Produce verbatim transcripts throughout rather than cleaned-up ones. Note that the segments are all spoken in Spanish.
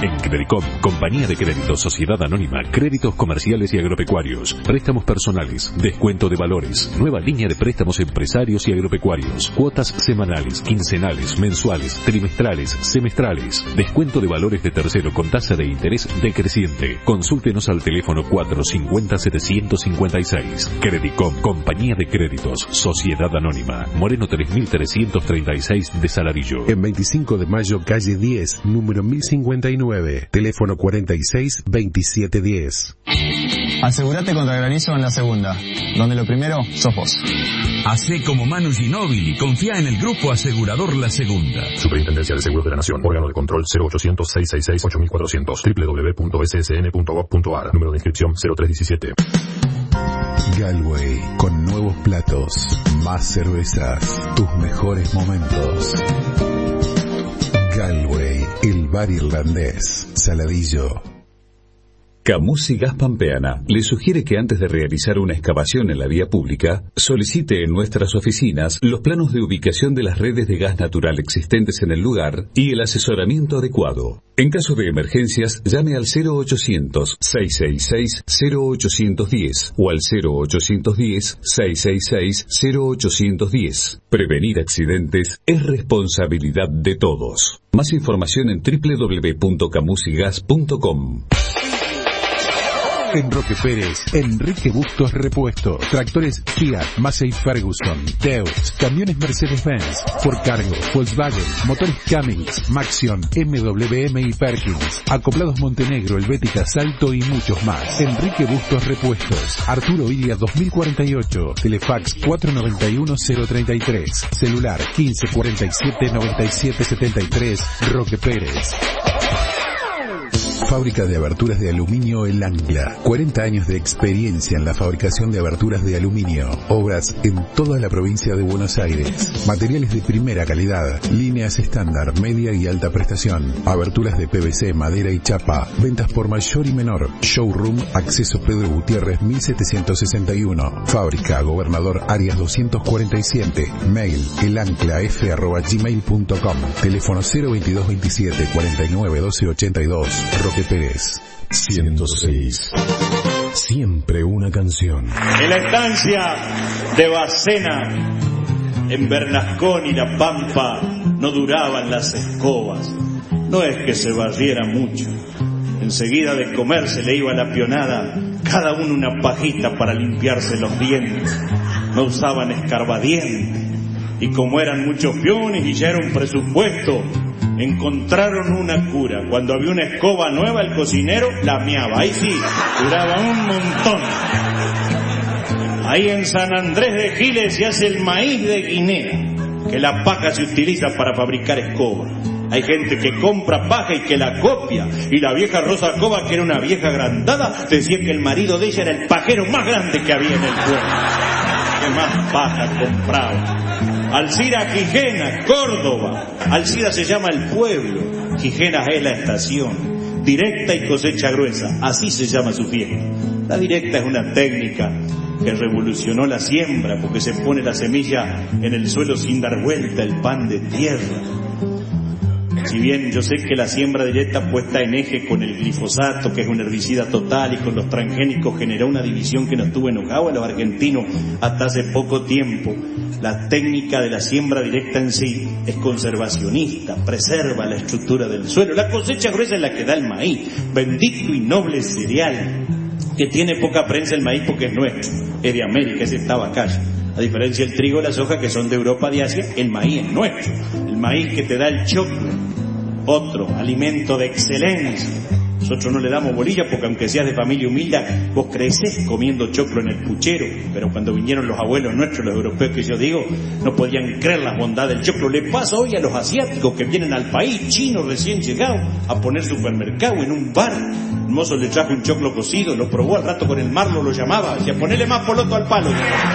En Credicom, Compañía de Créditos Sociedad Anónima, créditos comerciales y agropecuarios, préstamos personales, descuento de valores, nueva línea de préstamos empresarios y agropecuarios, cuotas semanales, quincenales, mensuales, trimestrales, semestrales, descuento de valores de tercero con tasa de interés decreciente. Consúltenos al teléfono cuatro cinco cero, siete cinco seis. Credicom, Compañía de Créditos Sociedad Anónima, Moreno tres mil trescientos treinta y seis de Saladillo. En veinticinco de mayo, calle diez, número mil cincuenta y nueve, teléfono cuarenta y seis, veintisiete diez. Asegúrate contra granizo en la segunda, donde lo primero sos vos. Hacé como Manu Ginóbili, confía en el Grupo Asegurador La Segunda. Superintendencia de Seguros de la Nación, órgano de control cero ochocientos, seiscientos sesenta y seis, ocho mil cuatrocientos, doble u doble u doble u punto s s n punto gov punto a r, número de inscripción cero tres diecisiete. Galway, con nuevos platos, más cervezas, tus mejores momentos. Galway, el bar irlandés, Saladillo. Camus y Gas Pampeana le sugiere que antes de realizar una excavación en la vía pública, solicite en nuestras oficinas los planos de ubicación de las redes de gas natural existentes en el lugar y el asesoramiento adecuado. En caso de emergencias, llame al cero ochocientos, seiscientos sesenta y seis, cero ochocientos diez o al cero ochocientos diez, seiscientos sesenta y seis, cero ochocientos diez. Prevenir accidentes es responsabilidad de todos. Más información en doble u doble u doble u punto camusigas punto com. En Roque Pérez, Enrique Bustos Repuestos, tractores Fiat, Massey Ferguson, Deutz, camiones Mercedes-Benz, Ford Cargo, Volkswagen, motores Cummins, Maxion, M W M y Perkins, acoplados Montenegro, Helvética, Salto y muchos más. Enrique Bustos Repuestos, Arturo Ilia dos mil cuarenta y ocho, Telefax cuatro noventa y uno cero treinta y tres, celular quince cuarenta y siete noventa y siete setenta y tres, Roque Pérez. Fábrica de aberturas de aluminio El Ancla. cuarenta años de experiencia en la fabricación de aberturas de aluminio. Obras en toda la provincia de Buenos Aires. Materiales de primera calidad. Líneas estándar, media y alta prestación. Aberturas de P V C, madera y chapa. Ventas por mayor y menor. Showroom, acceso Pedro Gutiérrez mil setecientos sesenta y uno. Fábrica Gobernador Arias doscientos cuarenta y siete. Mail elanclaf arroba gmail punto com. Teléfono cero veintidós veintisiete cuarenta y nueve doce ochenta y dos. Roque Pérez. ciento seis. Siempre una canción. En la estancia de Bacena, en Bernascón y La Pampa, no duraban las escobas. No es que se barriera mucho. Enseguida de comer se le iba la pionada, cada uno una pajita para limpiarse los dientes. No usaban escarbadientes. Y como eran muchos peones y ya era un presupuesto, encontraron una cura. Cuando había una escoba nueva, el cocinero la meaba. Ahí sí, duraba un montón. Ahí en San Andrés de Giles se hace el maíz de Guinea, que la paja se utiliza para fabricar escobas. Hay gente que compra paja y que la copia. Y la vieja Rosa Cova, que era una vieja agrandada, decía que el marido de ella era el pajero más grande que había en el pueblo. Que más paja compraba. Alcira Quijena, Córdoba. Alcira se llama el pueblo, Quijena es la estación. Directa y cosecha gruesa, así se llama su fiesta. La directa es una técnica que revolucionó la siembra, porque se pone la semilla en el suelo sin dar vuelta, el pan de tierra. Si bien yo sé que la siembra directa puesta en eje con el glifosato, que es un herbicida total, y con los transgénicos generó una división que nos tuvo enojados a los argentinos hasta hace poco tiempo, la técnica de la siembra directa en sí es conservacionista, preserva la estructura del suelo. La cosecha gruesa es la que da el maíz, bendito y noble cereal, que tiene poca prensa el maíz porque es nuestro, es de América, es de tabacallo. A diferencia del trigo y la soja, que son de Europa, de Asia, el maíz es nuestro. El maíz que te da el choclo, otro alimento de excelencia. Nosotros no le damos bolilla porque aunque seas de familia humilde, vos creces comiendo choclo en el puchero. Pero cuando vinieron los abuelos nuestros, los europeos que yo digo, no podían creer la bondad del choclo. Le pasa hoy a los asiáticos que vienen al país, chinos recién llegados, a poner supermercado en un bar. El mozo le trajo un choclo cocido, lo probó al rato con el marlo, lo llamaba, decía, ponele más poloto al palo.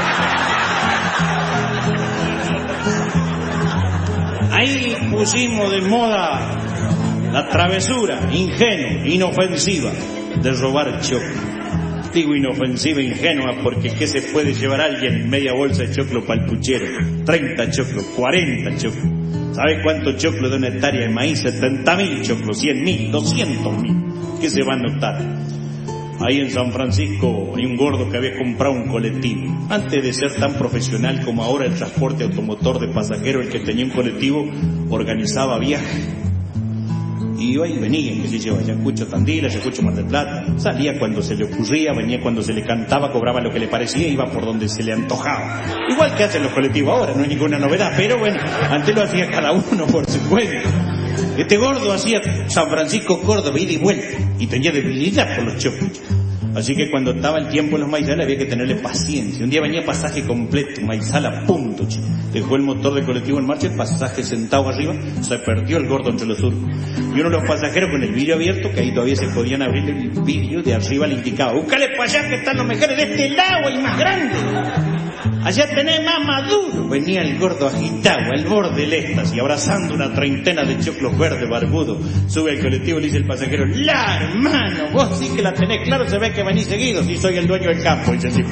Ahí pusimos de moda la travesura ingenua, inofensiva de robar choclo. Digo inofensiva, ingenua, porque ¿qué se puede llevar alguien en media bolsa de choclo para el puchero? treinta choclos, cuarenta choclos. ¿Sabes cuántos choclos de una hectárea de maíz? setenta mil choclos, cien mil, doscientos mil. ¿Qué se va a notar? Ahí en San Francisco hay un gordo que había comprado un colectivo. Antes de ser tan profesional como ahora el transporte automotor de pasajeros, el que tenía un colectivo organizaba viajes. Iba y venía, que se lleva Ayacucho, Tandil, Ayacucho, Mar del Plata. Salía cuando se le ocurría, venía cuando se le cantaba, cobraba lo que le parecía, iba por donde se le antojaba. Igual que hacen los colectivos ahora, no hay ninguna novedad, pero bueno, antes lo hacía cada uno por su cuenta. Este gordo hacía San Francisco, Córdoba, ida y vuelta, y tenía debilidad por los choclos. Así que cuando estaba el tiempo en los maizales había que tenerle paciencia. Un día venía pasaje completo, maizal a punto, chico. Dejó el motor del colectivo en marcha, el pasaje sentado arriba, se perdió el gordo entre los surcos. Y uno de los pasajeros con el vidrio abierto, que ahí todavía se podían abrir el vidrio, de arriba le indicaba: búscale para allá que están los mejores de este lado y más grandes. Allá tenés más maduro. Venía el gordo agitado, al borde del éxtasis, abrazando una treintena de choclos verdes barbudos. Sube al colectivo y le dice el pasajero: la hermano, vos sí que la tenés claro, se ve que venís seguido, si soy el dueño del campo, dice así.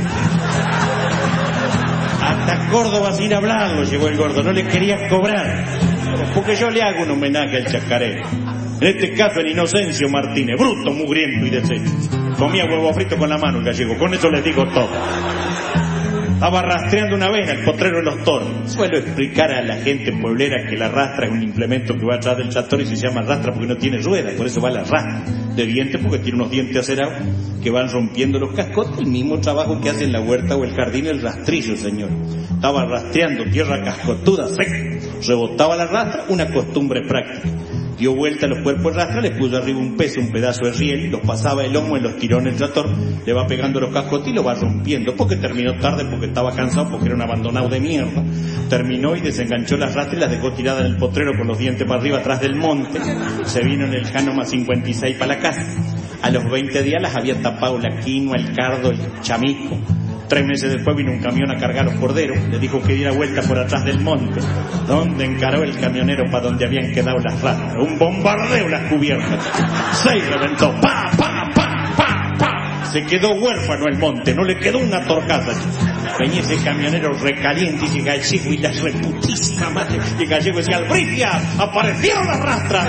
Hasta Córdoba sin hablarlo llegó el gordo, no le quería cobrar, porque yo le hago un homenaje al chacarero. En este caso en Inocencio Martínez, bruto, mugriento y deshecho. Comía huevo frito con la mano el gallego, con eso les digo todo. Estaba rastreando una avena, el potrero de los toros. Suelo explicar a la gente pueblera que la rastra es un implemento que va atrás del tractor y se llama rastra porque no tiene ruedas, por eso va la rastra de dientes, porque tiene unos dientes acerados que van rompiendo los cascotes. El mismo trabajo que hace en la huerta o el jardín el rastrillo, señor. Estaba rastreando tierra cascotuda, seca, rebotaba la rastra, una costumbre práctica. Dio vuelta a los cuerpos de rastra, le puso arriba un peso, un pedazo de riel, los pasaba el lomo en los tirones del tractor, le va pegando los cascotes y lo va rompiendo, porque terminó tarde, porque estaba cansado, porque era un abandonado de mierda. Terminó y desenganchó las rastras y las dejó tiradas en el potrero con los dientes para arriba, atrás del monte. Se vino en el Janoma cincuenta y seis para la casa. A los veinte días las había tapado la quinoa, el cardo, el chamico. Tres meses después vino un camión a cargar los corderos, le dijo que diera vuelta por atrás del monte, donde encaró el camionero para donde habían quedado las rastras. Un bombardeo las cubiertas, se reventó, pa, pa, pa, pa, pa. Se quedó huérfano el monte, no le quedó una torcaza. Venía ese camionero recaliente y ese gallego y la reputísima madre. Y el gallego decía: ¡Albrifia! ¡Aparecieron las rastras!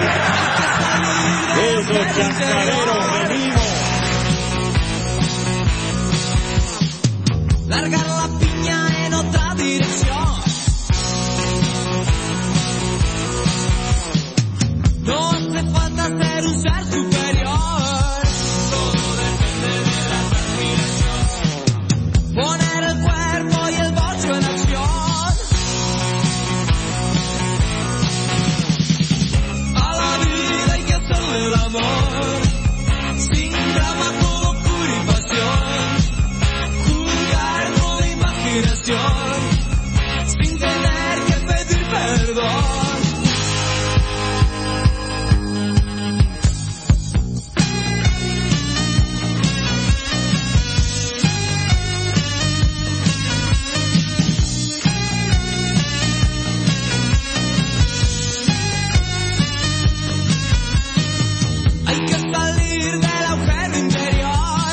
Esos chacareros venimos. Largar la piña en otra dirección. No hace falta ser un ser superior. Todo depende de la transpiración. Poner el cuerpo y el bocho en acción. A la vida hay que hacerle el amor, sin drama, con locura y pasión. Sin tener que pedir perdón. Hay que salir del agujero interior.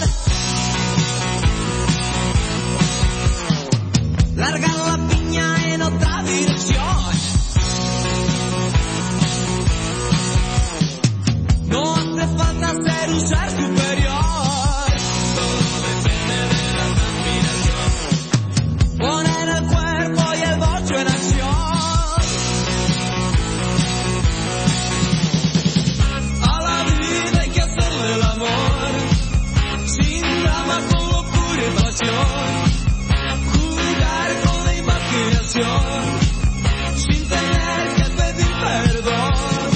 Largar la piña en otra dirección. No hace falta ser un ser superior. Todo depende de la transpiración. Poner el cuerpo y el bocho en acción. A la vida hay que hacerle el amor, sin drama, con locura y pasión. Sin tener que pedir perdón.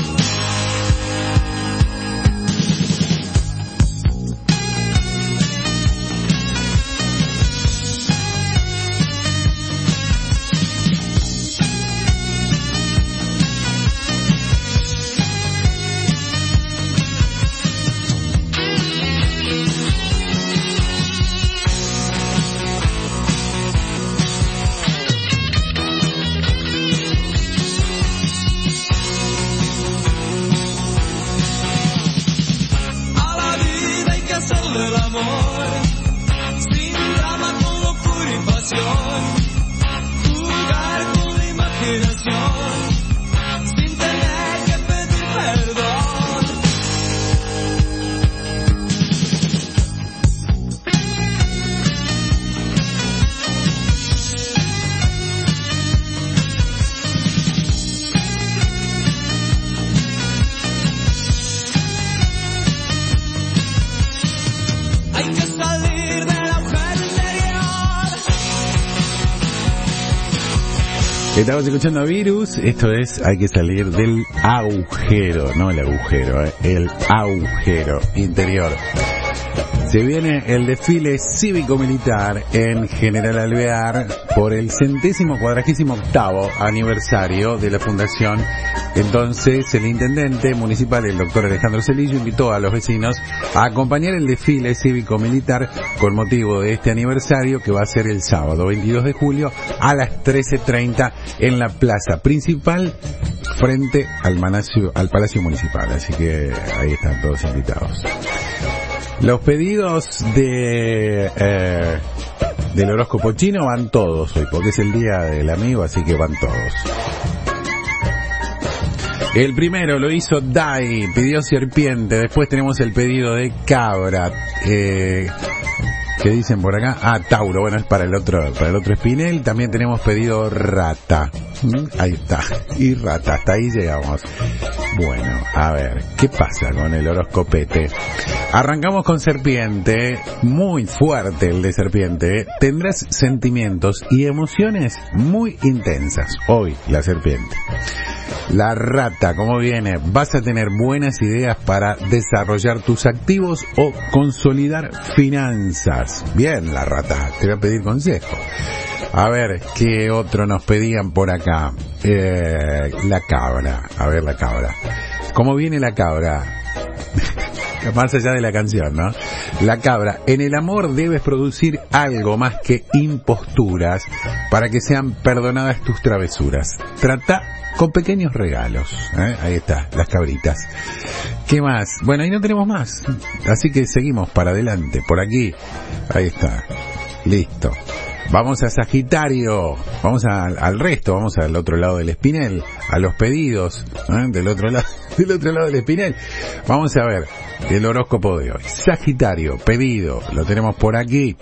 El amor, sin drama, con locura y pasión. Jugar con la imaginación, Estamos escuchando a Virus. Esto es Hay que salir del agujero, no el agujero, eh, el agujero interior. Se viene el desfile cívico-militar en General Alvear por el centésimo cuadragésimo octavo aniversario de la fundación. Entonces el intendente municipal, el doctor Alejandro Celillo, invitó a los vecinos a acompañar el desfile cívico-militar con motivo de este aniversario, que va a ser el sábado veintidós de julio a las trece treinta en la plaza principal frente al, manacio, al Palacio Municipal. Así que ahí están todos invitados. Los pedidos de eh, del horóscopo chino van todos hoy, porque es el día del amigo, así que van todos. El primero lo hizo Dai, pidió serpiente. Después tenemos el pedido de cabra. Eh, ¿Qué dicen por acá? Ah, Tauro. Bueno, es para el otro, para el otro Espinel. También tenemos pedido rata. ¿Mm? Ahí está. Y rata. Hasta ahí llegamos. Bueno, a ver, ¿qué pasa con el horoscopete? Arrancamos con serpiente. Muy fuerte el de serpiente. Tendrás sentimientos y emociones muy intensas. Hoy, la serpiente. La rata, ¿cómo viene? Vas a tener buenas ideas para desarrollar tus activos o consolidar finanzas. Bien, la rata, te voy a pedir consejo. A ver, ¿qué otro nos pedían por acá? Eh, la cabra. A ver, la cabra. ¿Cómo viene la cabra? Más allá de la canción, ¿no? La cabra. En el amor debes producir algo más que imposturas para que sean perdonadas tus travesuras. Trata con pequeños regalos, ¿eh? Ahí está, las cabritas. ¿Qué más? Bueno, ahí no tenemos más. Así que seguimos para adelante. Por aquí. Ahí está. Listo. Vamos a Sagitario, vamos a, al resto, vamos al otro lado del espinel, a los pedidos, ¿eh? del otro lado, del otro lado del espinel. Vamos a ver el horóscopo de hoy. Sagitario, pedido, lo tenemos por aquí.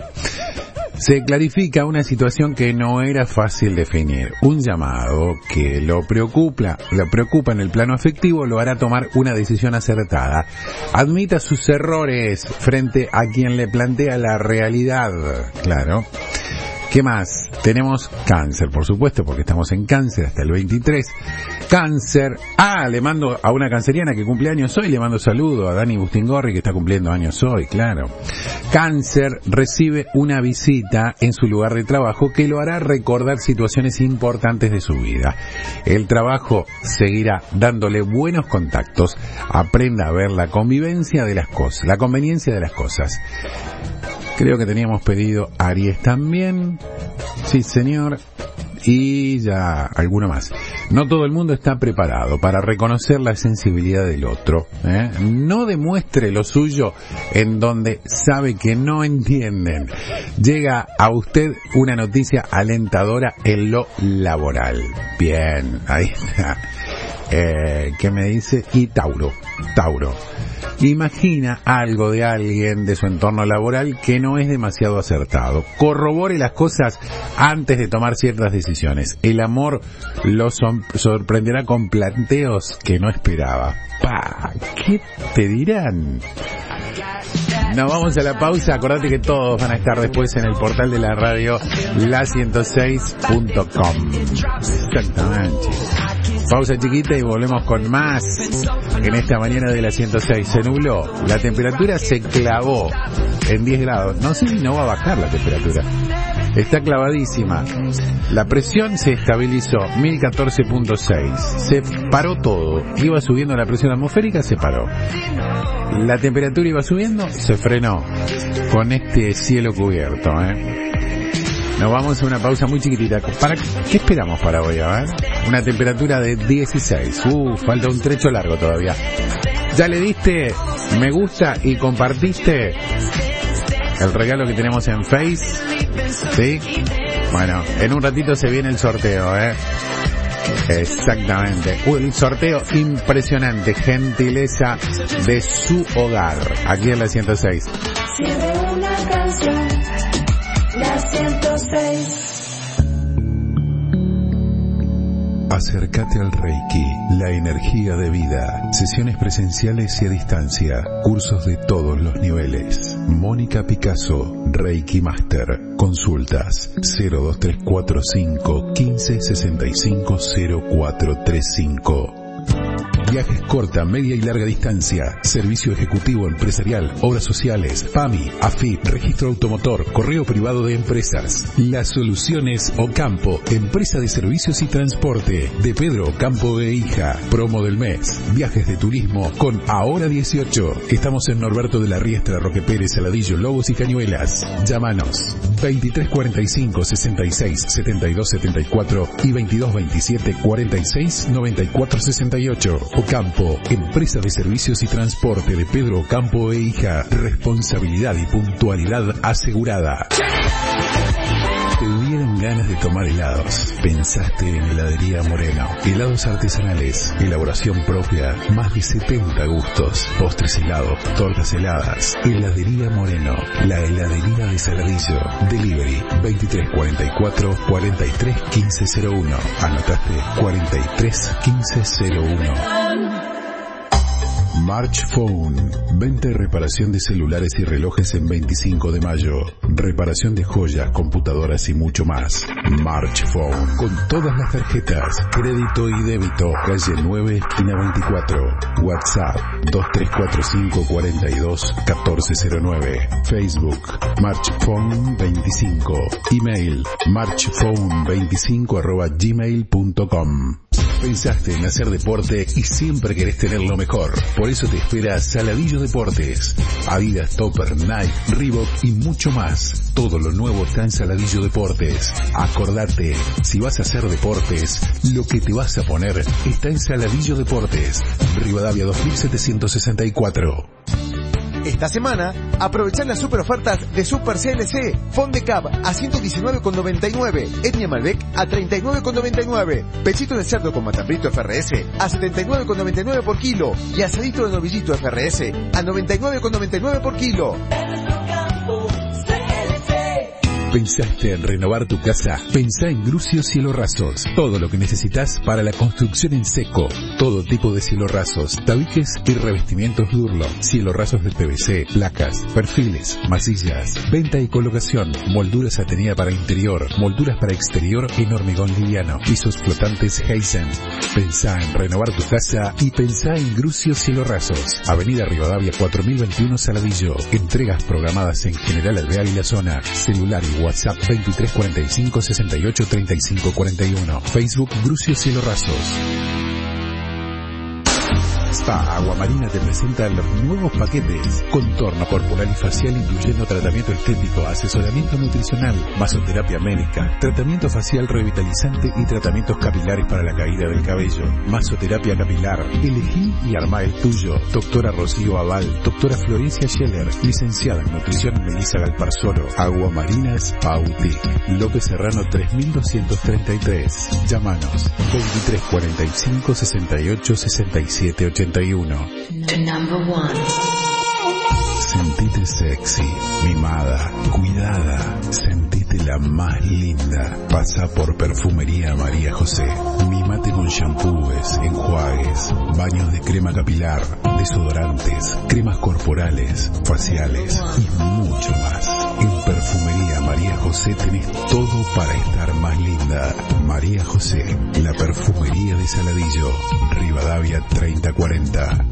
Se clarifica una situación que no era fácil definir. Un llamado que lo preocupa, lo preocupa en el plano afectivo lo hará tomar una decisión acertada. Admita sus errores frente a quien le plantea la realidad. Claro. ¿Qué más? Tenemos Cáncer, por supuesto, porque estamos en Cáncer hasta el veintitrés. Cáncer. Ah, le mando a una canceriana que cumple años hoy, le mando saludo a Dani Bustingorri, que está cumpliendo años hoy, claro. Cáncer recibe una visita en su lugar de trabajo que lo hará recordar situaciones importantes de su vida. El trabajo seguirá dándole buenos contactos. Aprenda a ver la convivencia de las cosas, la conveniencia de las cosas. Creo que teníamos pedido Aries también. Sí, señor. Y ya alguno más. No todo el mundo está preparado para reconocer la sensibilidad del otro, ¿eh? No demuestre lo suyo en donde sabe que no entienden. Llega a usted una noticia alentadora en lo laboral. Bien, ahí está. Eh, ¿Qué me dice? Y Tauro. Tauro. Imagina algo de alguien de su entorno laboral que no es demasiado acertado. Corrobore las cosas antes de tomar ciertas decisiones. El amor lo sorprenderá con planteos que no esperaba. ¡Pah! ¿Qué te dirán? Nos vamos a la pausa. Acordate que todos van a estar después en el portal de la radio la ciento seis punto com. Exactamente. Pausa chiquita y volvemos con más. En esta mañana de la ciento seis se nubló, la temperatura se clavó en diez grados. No sé si no va a bajar la temperatura. Está clavadísima. La presión se estabilizó, mil catorce punto seis. Se paró todo. Iba subiendo la presión atmosférica, se paró. La temperatura iba subiendo, se frenó. Con este cielo cubierto, ¿eh? Nos vamos a una pausa muy chiquitita. ¿Para qué esperamos para hoy? A ver. Una temperatura de dieciséis. Uh, falta un trecho largo todavía. ¿Ya le diste me gusta y compartiste el regalo que tenemos en Face? ¿Sí? Bueno, en un ratito se viene el sorteo, ¿eh? Exactamente. Un sorteo impresionante. Gentileza de su hogar. Aquí en la ciento seis. Siempre una canción. La ciento seis. Acércate al Reiki, la energía de vida. Sesiones presenciales y a distancia. Cursos de todos los niveles. Mónica Picasso, Reiki Master. Consultas cero dos tres cuatro cinco uno cinco seis cinco cero cuatro tres cinco. Viajes corta, media y larga distancia, servicio ejecutivo empresarial, obras sociales, P A M I, A F I P, registro automotor, correo privado de empresas. Las soluciones Ocampo, empresa de servicios y transporte, de Pedro Ocampo e Hija. Promo del mes, viajes de turismo con Ahora dieciocho. Estamos en Norberto de la Riestra, Roque Pérez, Saladillo, Lobos y Cañuelas. Llámanos veintitrés cuarenta y cinco sesenta y seis setenta y dos setenta y cuatro y veintidós veintisiete cuarenta y seis noventa y cuatro sesenta y ocho. Ocampo, empresa de servicios y transporte de Pedro Ocampo e Hija. Responsabilidad y puntualidad asegurada. Te dieron ganas de tomar helados. Pensaste en Heladería Moreno. Helados artesanales, elaboración propia, más de setenta gustos. Postres helados, tortas heladas. Heladería Moreno, la heladería de Saladillo. Delivery veintitrés cuarenta y cuatro cuarenta y tres quince cero uno. Anotaste cuarenta y tres quince cero uno. March Phone, venta y reparación de celulares y relojes en veinticinco de mayo, reparación de joyas, computadoras y mucho más. March Phone, con todas las tarjetas, crédito y débito, calle nueve, esquina veinticuatro, WhatsApp dos tres cuatro cinco cuatro dos uno cuatro cero nueve, Facebook March Phone veinticinco, email marchphone veinticinco arroba gmail punto com. Pensaste en hacer deporte y siempre querés tener lo mejor. Por eso te espera Saladillo Deportes. Adidas, Topper, Nike, Reebok y mucho más. Todo lo nuevo está en Saladillo Deportes. Acordate, si vas a hacer deportes, lo que te vas a poner está en Saladillo Deportes. Rivadavia dos mil setecientos sesenta y cuatro. Esta semana, aprovechar las super ofertas de Super C L C. Fondecab a ciento diecinueve con noventa y nueve. Etnia Malbec a treinta y nueve con noventa y nueve. Pechito de cerdo con matambrito F R S a setenta y nueve con noventa y nueve por kilo. Y asadito de novillito F R S a noventa y nueve con noventa y nueve por kilo. ¿Pensaste en renovar tu casa? Pensá en Grucio Cielo Rasos. Todo lo que necesitas para la construcción en seco. Todo tipo de cielo rasos, tabiques y revestimientos Durlo. Cielo rasos de P V C, placas, perfiles, masillas. Venta y colocación. Molduras Atenea para interior. Molduras para exterior en hormigón liviano. Pisos flotantes Heisen. Pensá en renovar tu casa y pensá en Grucio Cielo Rasos. Avenida Rivadavia cuatro mil veintiuno Saladillo. Entregas programadas en General Alvear y la zona. Celular y WhatsApp veintitrés cuarenta y cinco sesenta y ocho treinta y cinco cuarenta y uno. Facebook Grucio Cielo Rasos. Spa Agua Marina te presenta los nuevos paquetes. Contorno corporal y facial incluyendo tratamiento estético, asesoramiento nutricional, masoterapia médica, tratamiento facial revitalizante y tratamientos capilares para la caída del cabello. Masoterapia capilar. Elegí y armá el tuyo. Doctora Rocío Aval, doctora Florencia Scheller, licenciada en nutrición Melissa Galparzoro. Agua Marina Spa Boutique. López Serrano tres mil doscientos treinta y tres. Llámanos veintitrés cuarenta y cinco sesenta y ocho sesenta y siete ochenta y uno. Sentite sexy, mimada, cuidada. Sentite la más linda. Pasa por Perfumería María José. Mimate con shampoos, enjuagues, baños de crema capilar, desodorantes, cremas corporales, faciales y mucho más. En Perfumería María José tenés todo para estar más linda. María José, la perfumería de Saladillo, Rivadavia treinta cuarenta.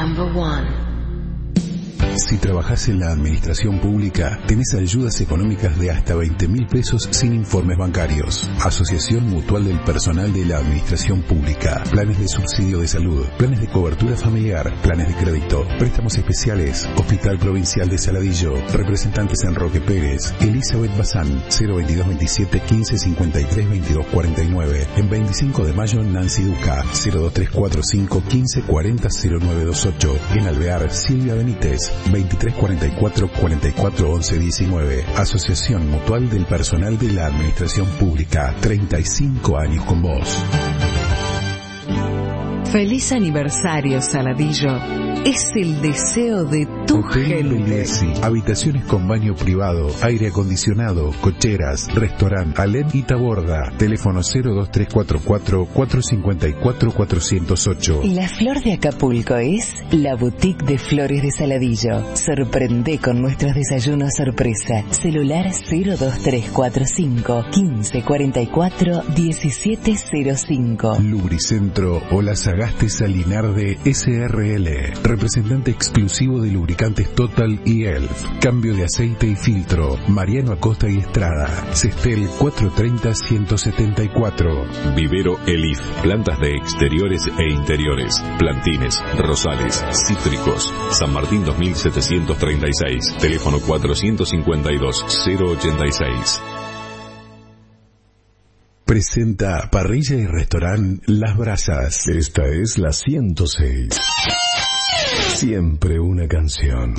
Si trabajás en la administración pública, tenés ayudas económicas de hasta veinte mil pesos sin informes bancarios. Asociación Mutual del Personal de la Administración Pública. Planes de subsidio de salud, planes de cobertura familiar, planes de crédito, préstamos especiales. Hospital Provincial de Saladillo. Representantes en Roque Pérez. Elizabeth Bazán, cero veintidós veintisiete quince cincuenta y tres veintidós cuarenta y nueve. En veinticinco de mayo, Nancy Duca, cero dos tres cuatro cinco quince cuarenta cero nueve veintiocho. En Alvear, Silvia Benítez, veintitrés cuarenta y cuatro cuarenta y cuatro once diecinueve. Asociación Mutual del Personal de la Administración Pública. treinta y cinco años con vos. Feliz aniversario, Saladillo. es el deseo de tu Hotel gente. Beliesi. Habitaciones con baño privado, aire acondicionado, cocheras, restaurante, Alem y Taborda. Teléfono cero dos tres cuatro cuatro, cuatro cinco cuatro, cuatro cero ocho. La Flor de Acapulco es la boutique de flores de Saladillo. Sorprende con nuestros desayunos sorpresa. Celular cero dos tres cuatro cinco, quince cuarenta y cuatro, diecisiete cero cinco. Lubricentro Olazagaste Salinarde S R L. Representante exclusivo de lubricantes Total y Elf. Cambio de aceite y filtro. Mariano Acosta y Estrada. Cestel cuatrocientos treinta, ciento setenta y cuatro. Vivero Elif. Plantas de exteriores e interiores. Plantines, rosales, cítricos. San Martín dos mil setecientos treinta y seis. Teléfono cuatrocientos cincuenta y dos, cero ochenta y seis. Presenta Parrilla y Restaurante Las Brasas. Esta es la ciento seis. Siempre una canción.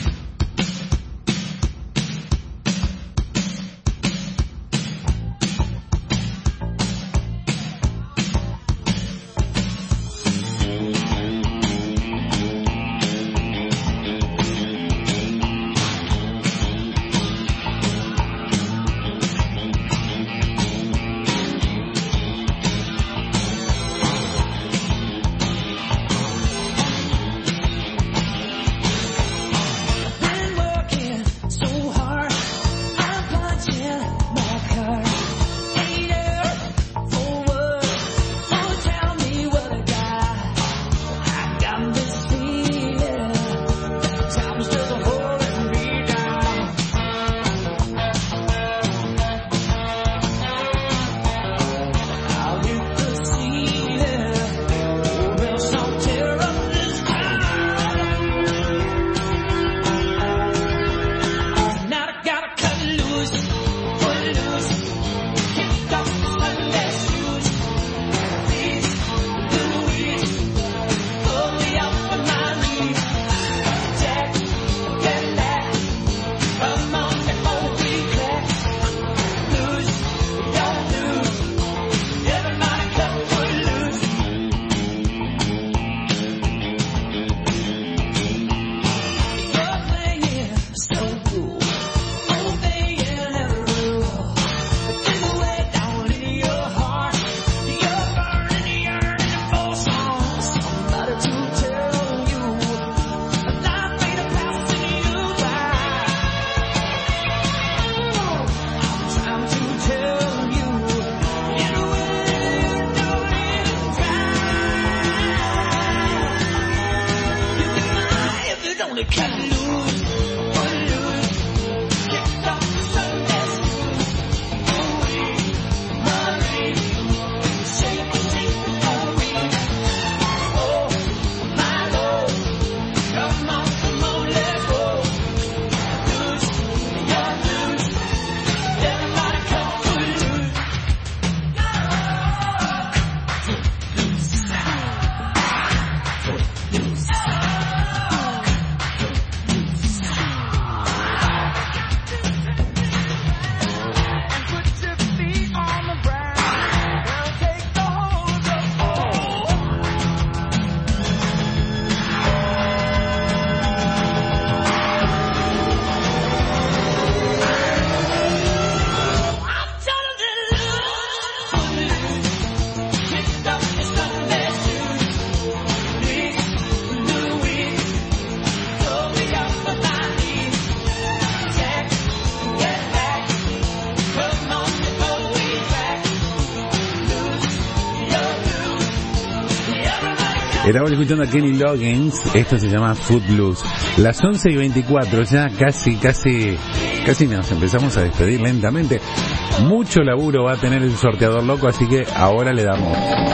Estamos escuchando a Kenny Loggins, esto se llama Footloose. Las once y veinticuatro, ya casi, casi, casi nos empezamos a despedir lentamente. Mucho laburo va a tener el sorteador loco, así que ahora le damos,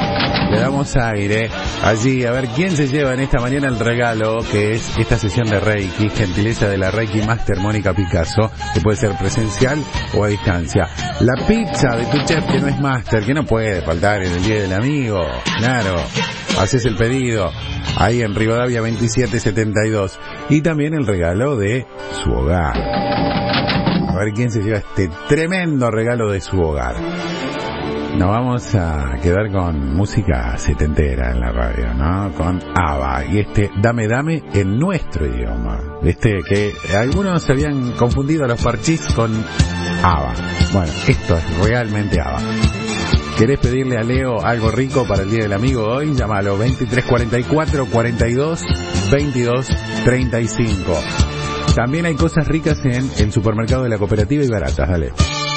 le damos aire. Allí, a ver quién se lleva en esta mañana el regalo, que es esta sesión de Reiki, gentileza de la Reiki Master Mónica Picasso, que puede ser presencial o a distancia. La pizza de tu chef, que no es Master, que no puede faltar en el Día del Amigo, claro. Haces el pedido ahí en Rivadavia veintisiete setenta y dos. Y también el regalo de su hogar. A ver quién se lleva este tremendo regalo de su hogar. nos vamos a quedar con música setentera en la radio, ¿no? Con ABBA y este Dame Dame en nuestro idioma. Este que algunos habían confundido a los Parchís con ABBA. Bueno, esto es realmente ABBA. ¿Querés pedirle a Leo algo rico para el Día del Amigo hoy? Llámalo veintitrés cuarenta y cuatro, cuarenta y dos, veintidós, treinta y cinco. También hay cosas ricas en el supermercado de la cooperativa y baratas, dale.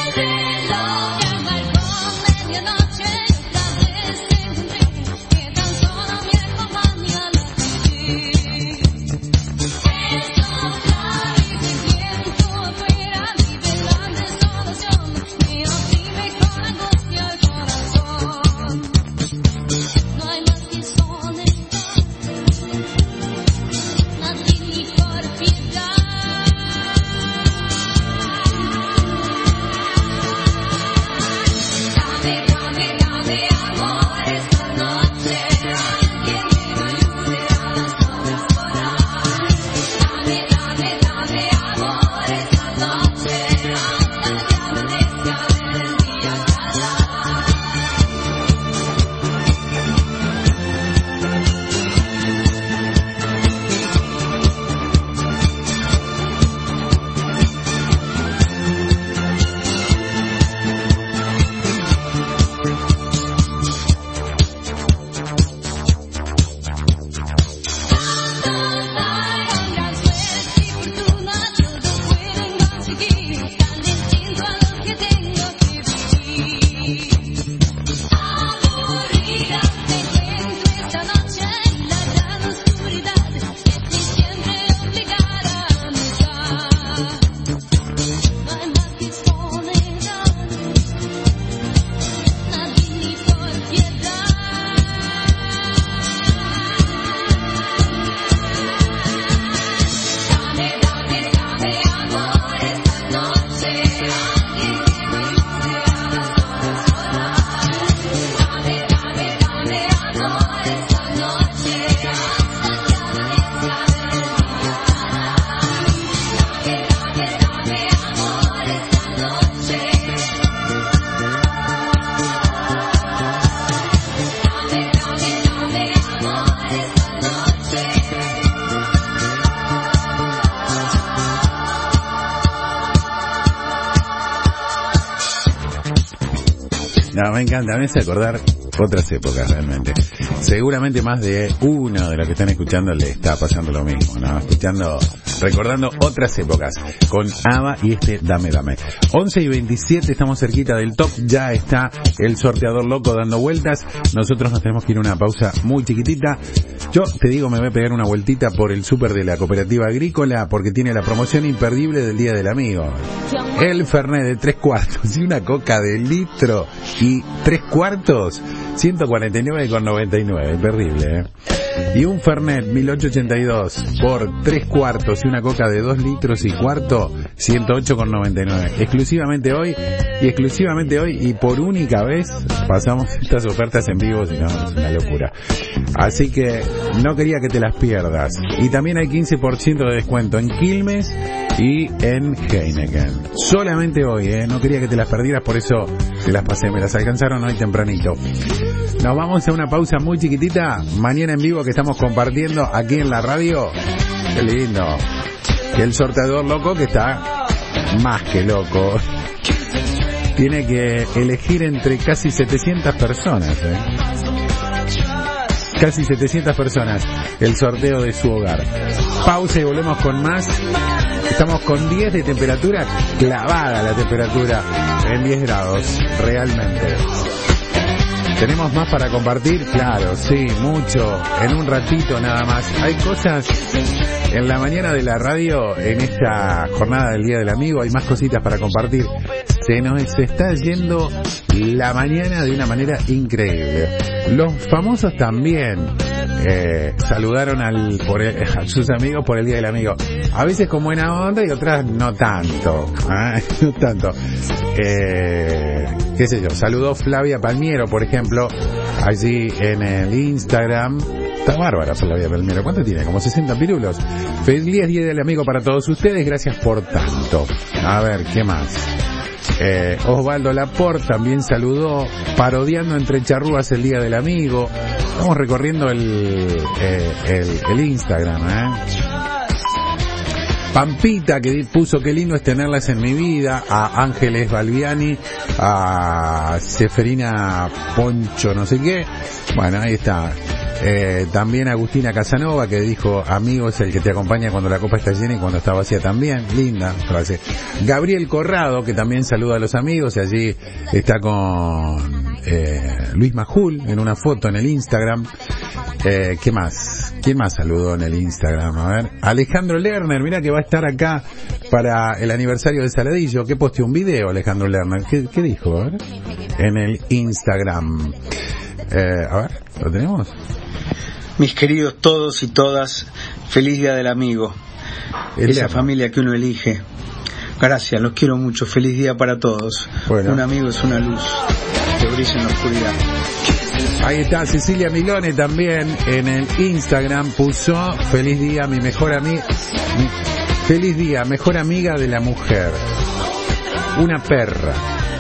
No, me encanta, me hace acordar otras épocas realmente. Seguramente más de uno de los que están escuchando le está pasando lo mismo, ¿no? Escuchando, recordando otras épocas con ABBA y este Dame Dame. once y veintisiete, estamos cerquita del top, ya está el sorteador loco dando vueltas. Nosotros nos tenemos que ir a una pausa muy chiquitita. Yo te digo, me voy a pegar una vueltita por el súper de la Cooperativa Agrícola porque tiene la promoción imperdible del Día del Amigo. El Fernet de tres cuartos y una coca de litro y tres cuartos, ciento cuarenta y nueve con noventa y nueve, imperdible, ¿eh? Y un Fernet mil ochocientos ochenta y dos por tres cuartos y una coca de dos litros y cuarto, ciento ocho con noventa y nueve. Exclusivamente hoy, y exclusivamente hoy, y por única vez, pasamos estas ofertas en vivo, si no, es una locura. Así que no quería que te las pierdas. Y también hay quince por ciento de descuento en Quilmes y en Heineken. Solamente hoy, ¿eh? No quería que te las perdieras, por eso te las pasé, me las alcanzaron hoy tempranito. Nos vamos a una pausa muy chiquitita. Mañana en vivo que estamos compartiendo aquí en la radio. Qué lindo. Que el sorteador loco que está más que loco. Tiene que elegir entre casi setecientas personas, ¿eh? Casi setecientas personas. El sorteo de su hogar. Pausa y volvemos con más. Estamos con diez de temperatura, clavada la temperatura en diez grados, realmente. ¿Tenemos más para compartir? Claro, sí, mucho, en un ratito nada más. Hay cosas en la mañana de la radio, en esta jornada del Día del Amigo, hay más cositas para compartir. Se nos está yendo la mañana de una manera increíble. Los famosos también eh, saludaron al, por el, a sus amigos por el Día del Amigo. A veces con buena onda y otras no tanto. ¿eh? No tanto. Eh, qué sé yo, saludó Flavia Palmiero, por ejemplo, allí en el Instagram. Está bárbara Flavia Palmiero. ¿Cuánto tiene? Como sesenta pirulos. Feliz Día del Amigo para todos ustedes. Gracias por tanto. A ver, ¿qué más? Eh, Osvaldo Laporte también saludó, parodiando entre charrúas el Día del Amigo. Estamos recorriendo el, eh, el, el Instagram, ¿eh? Pampita, que puso qué lindo es tenerlas en mi vida, a Ángeles Balbiani, a Seferina Poncho no sé qué, bueno, ahí está. Eh, también Agustina Casanova, que dijo, amigo es el que te acompaña cuando la copa está llena y cuando está vacía también, linda frase. Gabriel Corrado, que también saluda a los amigos, y allí está con eh, Luis Majul en una foto en el Instagram. Eh, ¿qué más? ¿Quién más saludó en el Instagram? A ver, Alejandro Lerner, mira que va a estar acá para el aniversario de Saladillo, que posteó un video Alejandro Lerner. ¿Qué, qué dijo? A ver, en el Instagram. Eh, a ver, ¿lo tenemos? Mis queridos todos y todas, feliz Día del Amigo. El Esa llama. Familia que uno elige. Gracias, los quiero mucho. Feliz día para todos. Bueno. Un amigo es una luz que brilla en la oscuridad. Ahí está Cecilia Milone también en el Instagram, puso feliz día, mi mejor amiga, feliz día, mejor amiga de la mujer, una perra.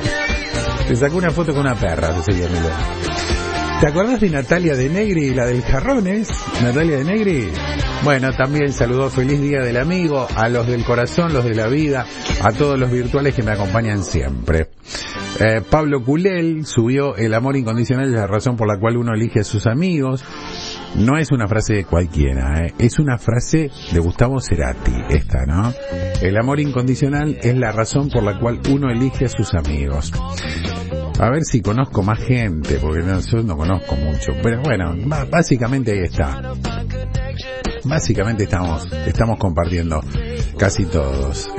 Se sacó una foto con una perra, Cecilia Milone. ¿Te acordás de Natalia de Negri, la del Jarrones? Natalia de Negri. Bueno, también saludó feliz día del amigo, a los del corazón, los de la vida, a todos los virtuales que me acompañan siempre. Eh, Pablo Culel subió el amor incondicional es la razón por la cual uno elige a sus amigos. No es una frase de cualquiera, ¿eh? Es una frase de Gustavo Cerati, esta, ¿no? El amor incondicional es la razón por la cual uno elige a sus amigos. A ver si conozco más gente, porque no, yo no conozco mucho, pero bueno, básicamente ahí está. Básicamente estamos, estamos compartiendo casi todos.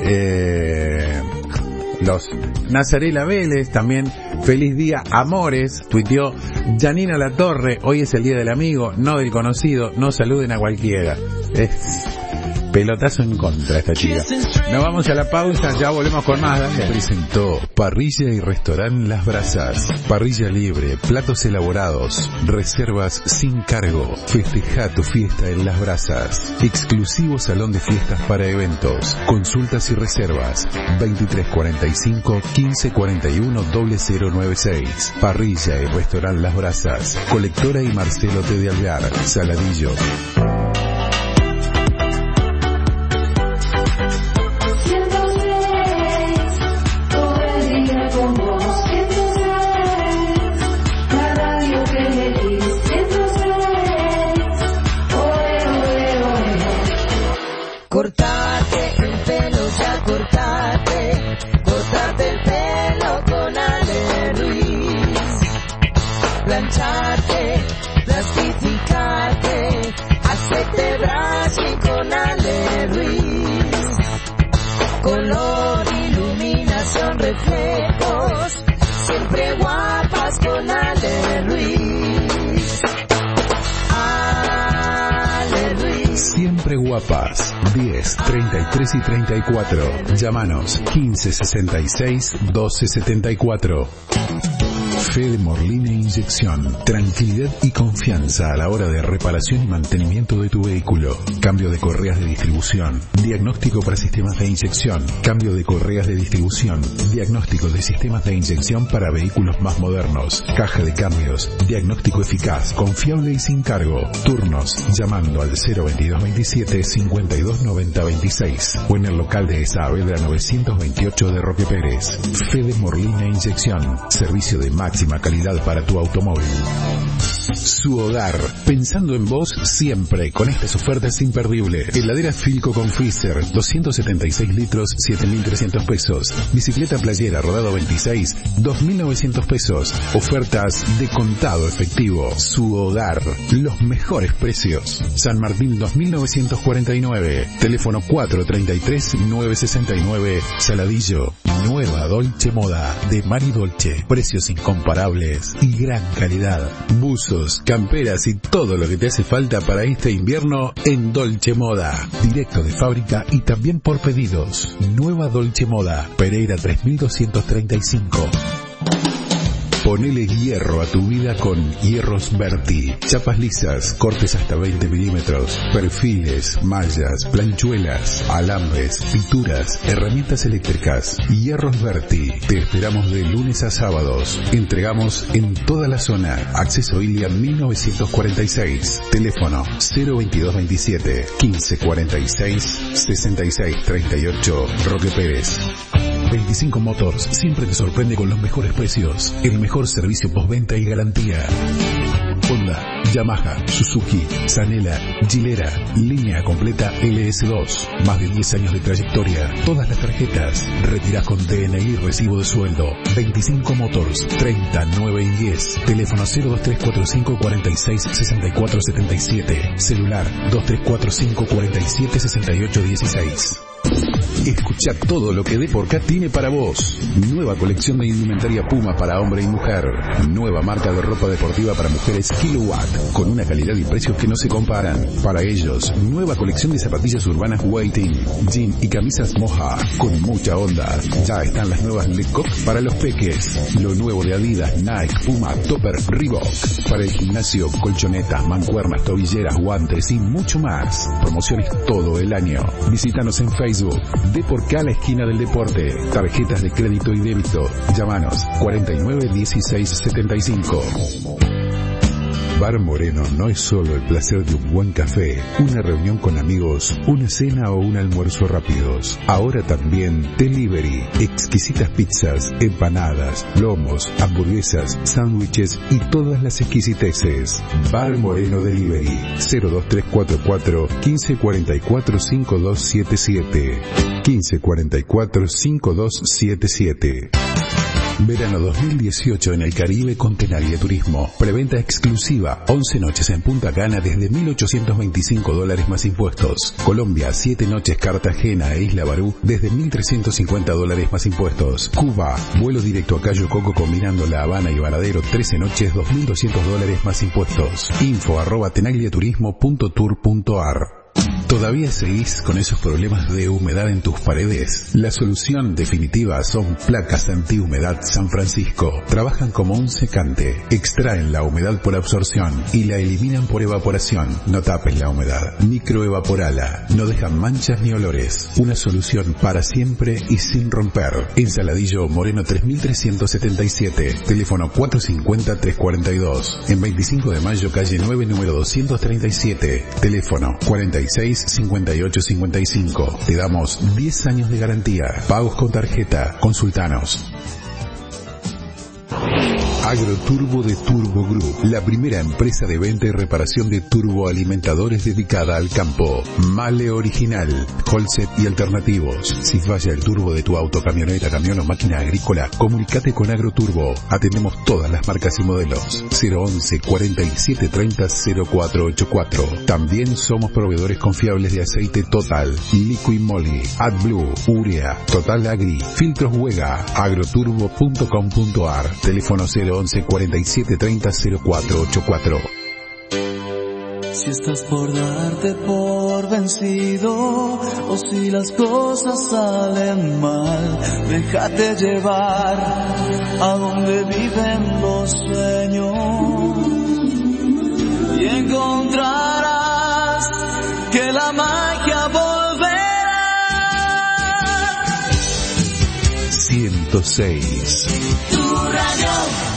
Eh, los Nazarela Vélez también, feliz día, amores, tuiteó Janina Latorre, hoy es el día del amigo, no del conocido, no saluden a cualquiera. Es pelotazo en contra esta chica. Nos vamos a la pausa, ya volvemos con más. Dale. Presentó Parrilla y Restaurant Las Brasas. Parrilla libre, platos elaborados, reservas sin cargo. Festeja tu fiesta en Las Brasas. Exclusivo salón de fiestas para eventos. Consultas y reservas veintitrés cuarenta y cinco, quince cuarenta y uno, cero cero nueve seis. Parrilla y Restaurant Las Brasas. Colectora y Marcelo T. de Alvear, Saladillo. Cortarte el pelo, ya cortarte, cortarte el pelo con Ale Ruiz, plancharte, plastificarte, hacerte brushing con Ale Ruiz, color, iluminación, reflejos, siempre guapas con Ale Ruiz. Ale Ruiz. Siempre guapas. diez, treinta y tres y treinta y cuatro. Llámanos quince sesenta y seis, doce setenta y cuatro. Fede Morlina Inyección. Tranquilidad y confianza a la hora de reparación y mantenimiento de tu vehículo. Cambio de correas de distribución. Diagnóstico para sistemas de inyección. Cambio de correas de distribución. Diagnóstico de sistemas de inyección para vehículos más modernos. Caja de cambios. Diagnóstico eficaz, confiable y sin cargo. Turnos llamando al cero veintidós veintisiete, cincuenta y dos noventa veintiséis o en el local de Saavedra novecientos veintiocho de Roque Pérez. Fede Morlina Inyección. Servicio de máxima calidad para tu automóvil. Su hogar, pensando en vos siempre con estas ofertas imperdibles. Heladera Filco con freezer, doscientos setenta y seis litros, siete mil trescientos pesos. Bicicleta playera rodado veintiséis, dos mil novecientos pesos. Ofertas de contado efectivo. Su hogar, los mejores precios. San Martín dos mil novecientos cuarenta y nueve. Teléfono cuatro treinta y tres, nueve sesenta y nueve, Saladillo. Nueva Dolce Moda de Mari Dolce. Precios incomparables y gran calidad. Buzos, camperas y todo lo que te hace falta para este invierno en Dolce Moda. Directo de fábrica y también por pedidos. Nueva Dolce Moda, Pereira tres mil doscientos treinta y cinco. Ponele hierro a tu vida con Hierros Berti. Chapas lisas, cortes hasta veinte milímetros, perfiles, mallas, planchuelas, alambres, pinturas, herramientas eléctricas. Hierros Berti. Te esperamos de lunes a sábados. Entregamos en toda la zona. Acceso Ilia mil novecientos cuarenta y seis. Teléfono cero veintidós veintisiete quince cuarenta y seis sesenta y seis treinta y ocho. Roque Pérez. veinticinco Motors siempre te sorprende con los mejores precios, el mejor servicio postventa y garantía. Honda, Yamaha, Suzuki, Sanela, Gilera, línea completa L S dos, más de diez años de trayectoria, todas las tarjetas, retirás con D N I y recibo de sueldo. veinticinco Motors, treinta, nueve y diez, teléfono cero dos tres cuatro cinco cuarenta y seis sesenta y cuatro setenta y siete, celular dos tres cuatro cinco cuarenta y siete sesenta y ocho dieciséis. Escucha todo lo que Deporcat tiene para vos. Nueva colección de indumentaria Puma para hombre y mujer. Nueva marca de ropa deportiva para mujeres Kilowatt, con una calidad y precios que no se comparan. Para ellos, nueva colección de zapatillas urbanas Waiting, jean y camisas Moja, con mucha onda. Ya están las nuevas Le Coq para los peques. Lo nuevo de Adidas, Nike, Puma, Topper, Reebok. Para el gimnasio, colchonetas, mancuernas, tobilleras, guantes y mucho más. Promociones todo el año. Visítanos en Facebook. Deporcat, la esquina del deporte. Tarjetas de crédito y débito. Llámanos cuarenta y nueve dieciséis setenta y cinco. Bar Moreno no es solo el placer de un buen café, una reunión con amigos, una cena o un almuerzo rápidos. Ahora también delivery, exquisitas pizzas, empanadas, lomos, hamburguesas, sándwiches y todas las exquisiteces. Bar Moreno Delivery, cero dos tres cuatro cuatro quince cuarenta y cuatro cincuenta y dos setenta y siete. quince cuarenta y cuatro cincuenta y dos setenta y siete. Verano dos mil dieciocho en el Caribe con Tenaglia Turismo. Preventa exclusiva, once noches en Punta Cana desde mil ochocientos veinticinco dólares más impuestos. Colombia, siete noches Cartagena e Isla Barú desde mil trescientos cincuenta dólares más impuestos. Cuba, vuelo directo a Cayo Coco combinando La Habana y Varadero, trece noches, dos mil doscientos dólares más impuestos. Info arroba tenagliaturismo punto tour punto ar. ¿Todavía seguís con esos problemas de humedad en tus paredes? La solución definitiva son Placas Antihumedad San Francisco. Trabajan como un secante. Extraen la humedad por absorción y la eliminan por evaporación. No tapes la humedad. Microevaporala. No dejan manchas ni olores. Una solución para siempre y sin romper. En Saladillo, Moreno tres mil trescientos setenta y siete. Teléfono cuatro cinco cero, tres cuatro dos. En veinticinco de mayo, calle nueve, número doscientos treinta y siete. Teléfono cuarenta y seis cincuenta y ocho cincuenta y cinco. Te damos diez años de garantía. Pagos con tarjeta. Consultanos. Agroturbo de Turbo Group, la primera empresa de venta y reparación de turboalimentadores dedicada al campo. Male original, Holset y alternativos. Si falla el turbo de tu auto, camioneta, camión o máquina agrícola, comunícate con Agroturbo. Atendemos todas las marcas y modelos. cero once cuarenta y siete treinta cero cuatro ochenta y cuatro. También somos proveedores confiables de aceite Total, Liquid Moly, AdBlue, Urea, Total Agri, Filtros Huega, agroturbo punto com punto ar. Teléfono cero once cuarenta y siete treinta cero cuatro ochenta y cuatro. Si estás por darte por vencido o si las cosas salen mal, déjate llevar a donde viven los sueños y encontrarás que la magia volverá. ciento seis. Tu radio.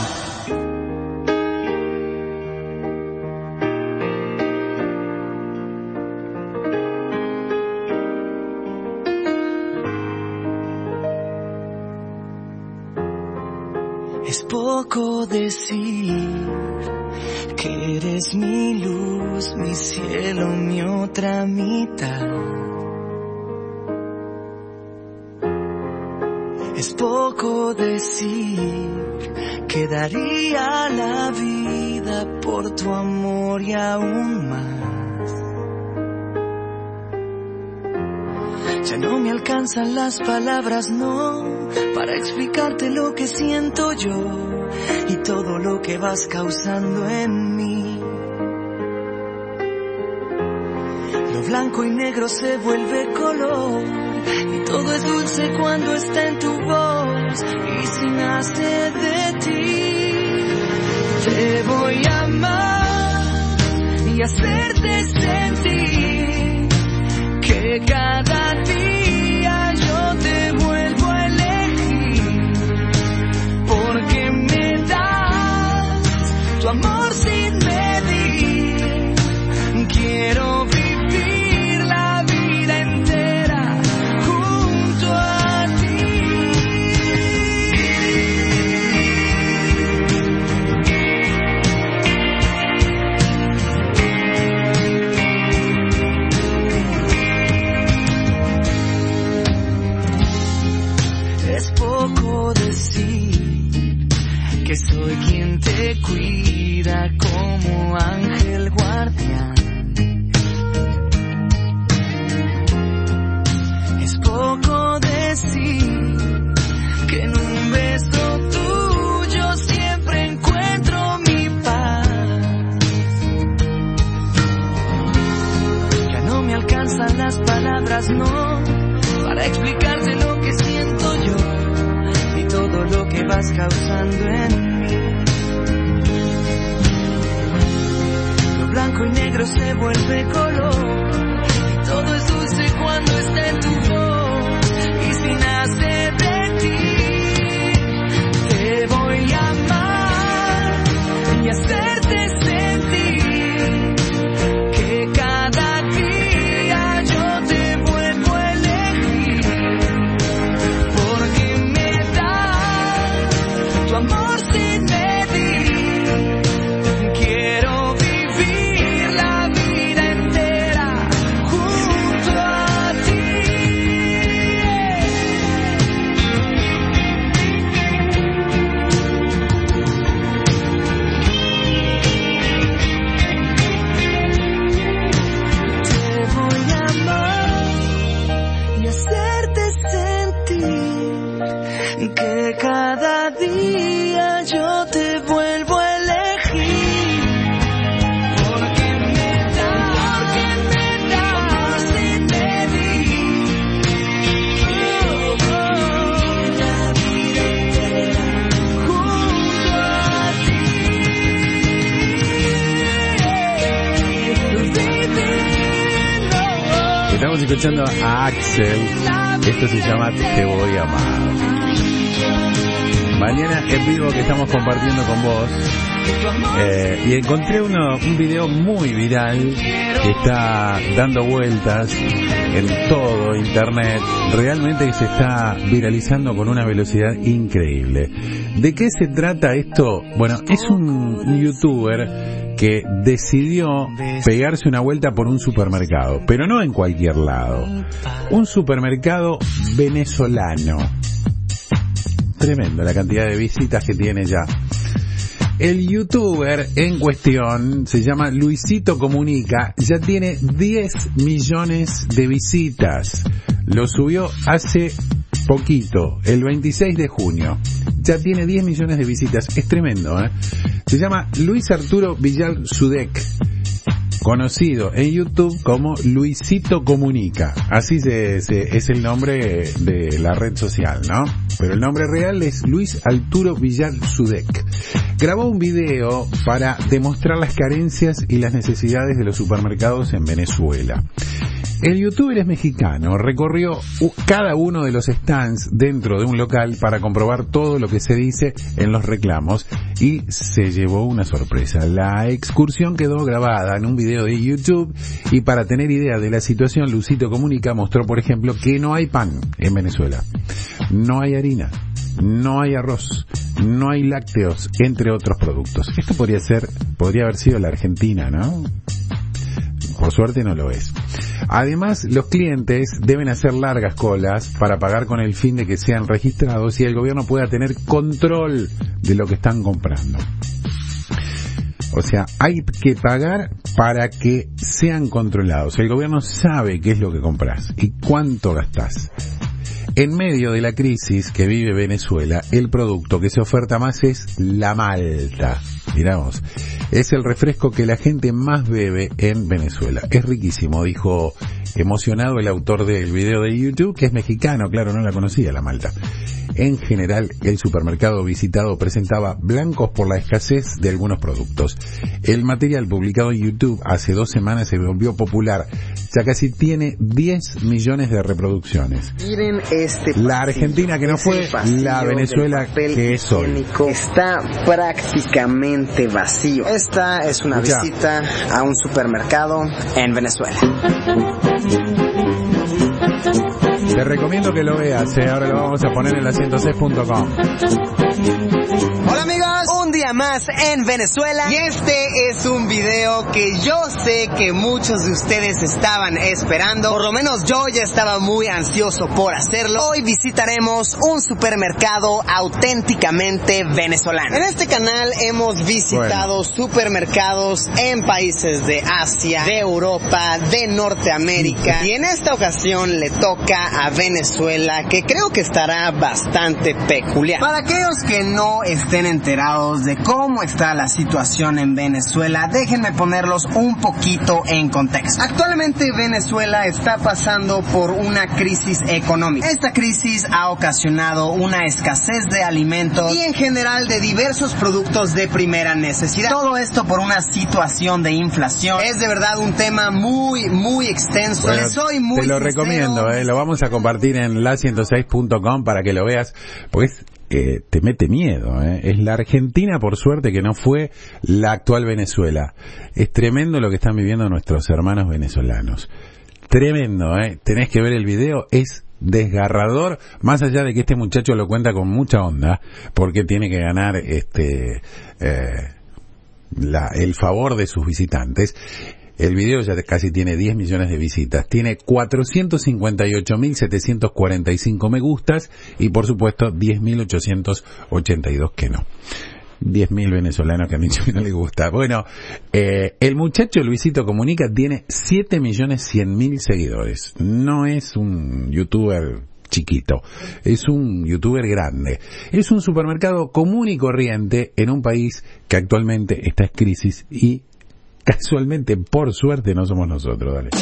Es poco decir que eres mi luz, mi cielo, mi otra mitad. Es poco decir que daría la vida por tu amor y aún más. Ya no me alcanzan las palabras, no, para explicarte lo que siento yo y todo lo que vas causando en mí. Lo blanco y negro se vuelve color y todo es dulce cuando está en tu voz y si nace de ti. Te voy a amar y hacerte sentir que cada día yo te vuelvo a elegir, porque me das tu amor sin medir. Quiero vivir la vida entera junto a ti. Es poco decir que soy quien te cuida como ángel guardián. Es poco decir que en un beso tuyo siempre encuentro mi paz. Ya no me alcanzan las palabras, no, para explicarte lo que siento yo y todo lo que vas causando en mí. Lo blanco y negro se vuelve color y todo es dulce cuando está en tu voz y si nace de ti. Te voy a amar y hacerte sentir que cada día yo te vuelvo a elegir, porque me das tu amor sin medir. Quiero vivir la vida entera junto a ti. Te voy a amar y hacerte sentir que cada día yo te vuelvo a elegir, porque me da, porque me da amor sin medir. Oh, oh, la vida entera junto a ti. Viviendo. Estamos escuchando a Axel. Esto se llama Te voy a amar. Mañana en vivo que estamos compartiendo con vos. Eh, y encontré uno, un video muy viral que está dando vueltas en todo internet. Realmente se está viralizando con una velocidad increíble. ¿De qué se trata esto? Bueno, es un youtuber que decidió pegarse una vuelta por un supermercado, pero no en cualquier lado. Un supermercado venezolano. Tremendo la cantidad de visitas que tiene ya. El youtuber en cuestión se llama Luisito Comunica, ya tiene diez millones de visitas. Lo subió hace poquito, el veintiséis de junio. Ya tiene diez millones de visitas, es tremendo, ¿eh? Se llama Luis Arturo Villal Sudek, conocido en YouTube como Luisito Comunica. Así se, se, es el nombre de la red social, ¿no? Pero el nombre real es Luis Arturo Villal Sudek. Grabó un video para demostrar las carencias y las necesidades de los supermercados en Venezuela. El youtuber es mexicano, recorrió cada uno de los stands dentro de un local para comprobar todo lo que se dice en los reclamos y se llevó una sorpresa. La excursión quedó grabada en un video de YouTube y para tener idea de la situación, Luisito Comunica mostró, por ejemplo, que no hay pan en Venezuela, no hay harina, no hay arroz, no hay lácteos, entre otros productos. Esto podría ser, podría haber sido la Argentina, ¿no? Por suerte no lo es. Además, los clientes deben hacer largas colas para pagar con el fin de que sean registrados y el gobierno pueda tener control de lo que están comprando. O sea, hay que pagar para que sean controlados. El gobierno sabe qué es lo que compras y cuánto gastás. En medio de la crisis que vive Venezuela, el producto que se oferta más es la malta. Miramos, es el refresco que la gente más bebe en Venezuela. Es riquísimo, dijo emocionado el autor del video de YouTube, que es mexicano, claro, no la conocía la malta. En general, el supermercado visitado presentaba blancos por la escasez de algunos productos. El material publicado en YouTube hace dos semanas se volvió popular, ya casi tiene diez millones de reproducciones. Miren este pasillo, la Argentina que no fue, la Venezuela que es hoy. Está prácticamente vacío. Esta es una Escucha. visita a un supermercado en Venezuela. Te recomiendo que lo veas, ¿eh? Ahora lo vamos a poner en la ciento seis punto com. Hola amigos, un día más en Venezuela y este es un video que yo sé que muchos de ustedes estaban esperando, por lo menos yo ya estaba muy ansioso por hacerlo. Hoy visitaremos un supermercado auténticamente venezolano. En este canal hemos visitado bueno. supermercados en países de Asia, de Europa, de Norteamérica y en esta ocasión le toca a Venezuela, que creo que estará bastante peculiar. Para aquellos que no estén enterados de cómo está la situación en Venezuela, déjenme ponerlos un poquito en contexto. Actualmente Venezuela está pasando por una crisis económica. Esta crisis ha ocasionado una escasez de alimentos y en general de diversos productos de primera necesidad. Todo esto por una situación de inflación. Es de verdad un tema muy, muy extenso. Bueno, soy muy te lo sincero. recomiendo, eh, lo vamos a compartir en la ciento seis punto com para que lo veas, pues eh, te mete miedo, eh. Es la Argentina, por suerte, que no fue la actual Venezuela. Es tremendo lo que están viviendo nuestros hermanos venezolanos. Tremendo, eh. Tenés que ver el video, es desgarrador, más allá de que este muchacho lo cuenta con mucha onda, porque tiene que ganar este eh, la, el favor de sus visitantes. El video ya casi tiene diez millones de visitas, tiene cuatrocientos cincuenta y ocho mil setecientos cuarenta y cinco me gustas y por supuesto diez mil ochocientos ochenta y dos que no. diez mil venezolanos que a mí no les gusta. Bueno, eh, el muchacho Luisito Comunica tiene siete millones cien mil seguidores. No es un youtuber chiquito, es un youtuber grande. Es un supermercado común y corriente en un país que actualmente está en crisis y casualmente, por suerte, no somos nosotros. Dale.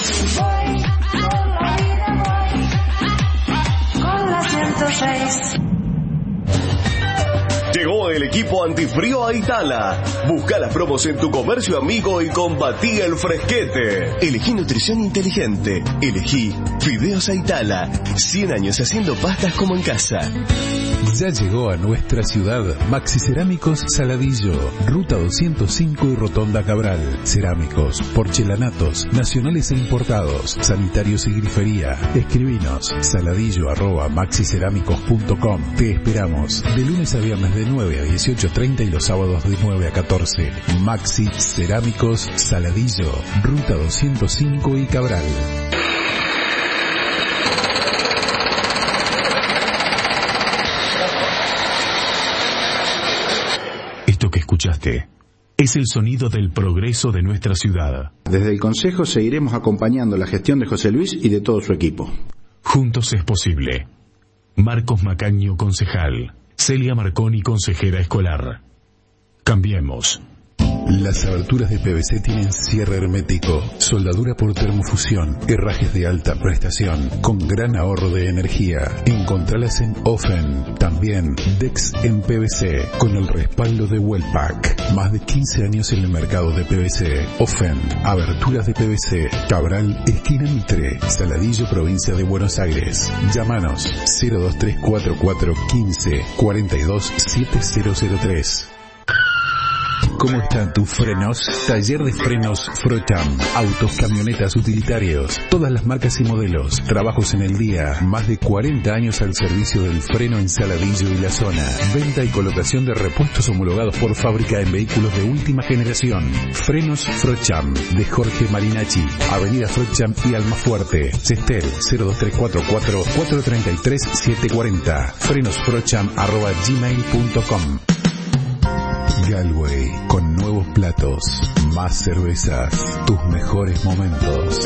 Llegó el equipo antifrío a Itala. Busca las promos en tu comercio amigo y combatí el fresquete. Elegí nutrición inteligente. Elegí Fideos a Itala. cien años haciendo pastas como en casa. Ya llegó a nuestra ciudad Maxi Cerámicos Saladillo, Ruta doscientos cinco y Rotonda Cabral. Cerámicos, porcelanatos, nacionales e importados, sanitarios y grifería. Escribinos saladillo arroba maxicerámicos punto com. Te esperamos de lunes a viernes de nueve a dieciocho treinta y los sábados de nueve a catorce. Maxi Cerámicos Saladillo, Ruta doscientos cinco y Cabral. Esto que escuchaste es el sonido del progreso de nuestra ciudad. Desde el Consejo seguiremos acompañando la gestión de José Luis y de todo su equipo. Juntos es posible. Marcos Macaño, concejal. Celia Marconi, consejera escolar. Cambiemos. Las aberturas de P V C tienen cierre hermético, soldadura por termofusión, herrajes de alta prestación, con gran ahorro de energía. Encontralas en Ofen. También Dex en P V C, con el respaldo de Wellpack. Más de quince años en el mercado de P V C. Ofen, aberturas de P V C. Cabral, esquina Mitre, Saladillo, provincia de Buenos Aires. Llámanos cero dos tres cuatro cuatro uno cinco cuatro dos siete cero cero tres. ¿Cómo están tus frenos? Taller de frenos Frocham. Autos, camionetas, utilitarios. Todas las marcas y modelos. Trabajos en el día. Más de cuarenta años al servicio del freno en Saladillo y la zona. Venta y colocación de repuestos homologados por fábrica en vehículos de última generación. Frenos Frocham. De Jorge Marinacci. Avenida Frocham y Almafuerte. Cestel cero dos tres cuatro cuatro cuatro tres tres siete cuatro cero. frenosfrocham arroba gmail punto com. Galway, con nuevos platos, más cervezas, tus mejores momentos.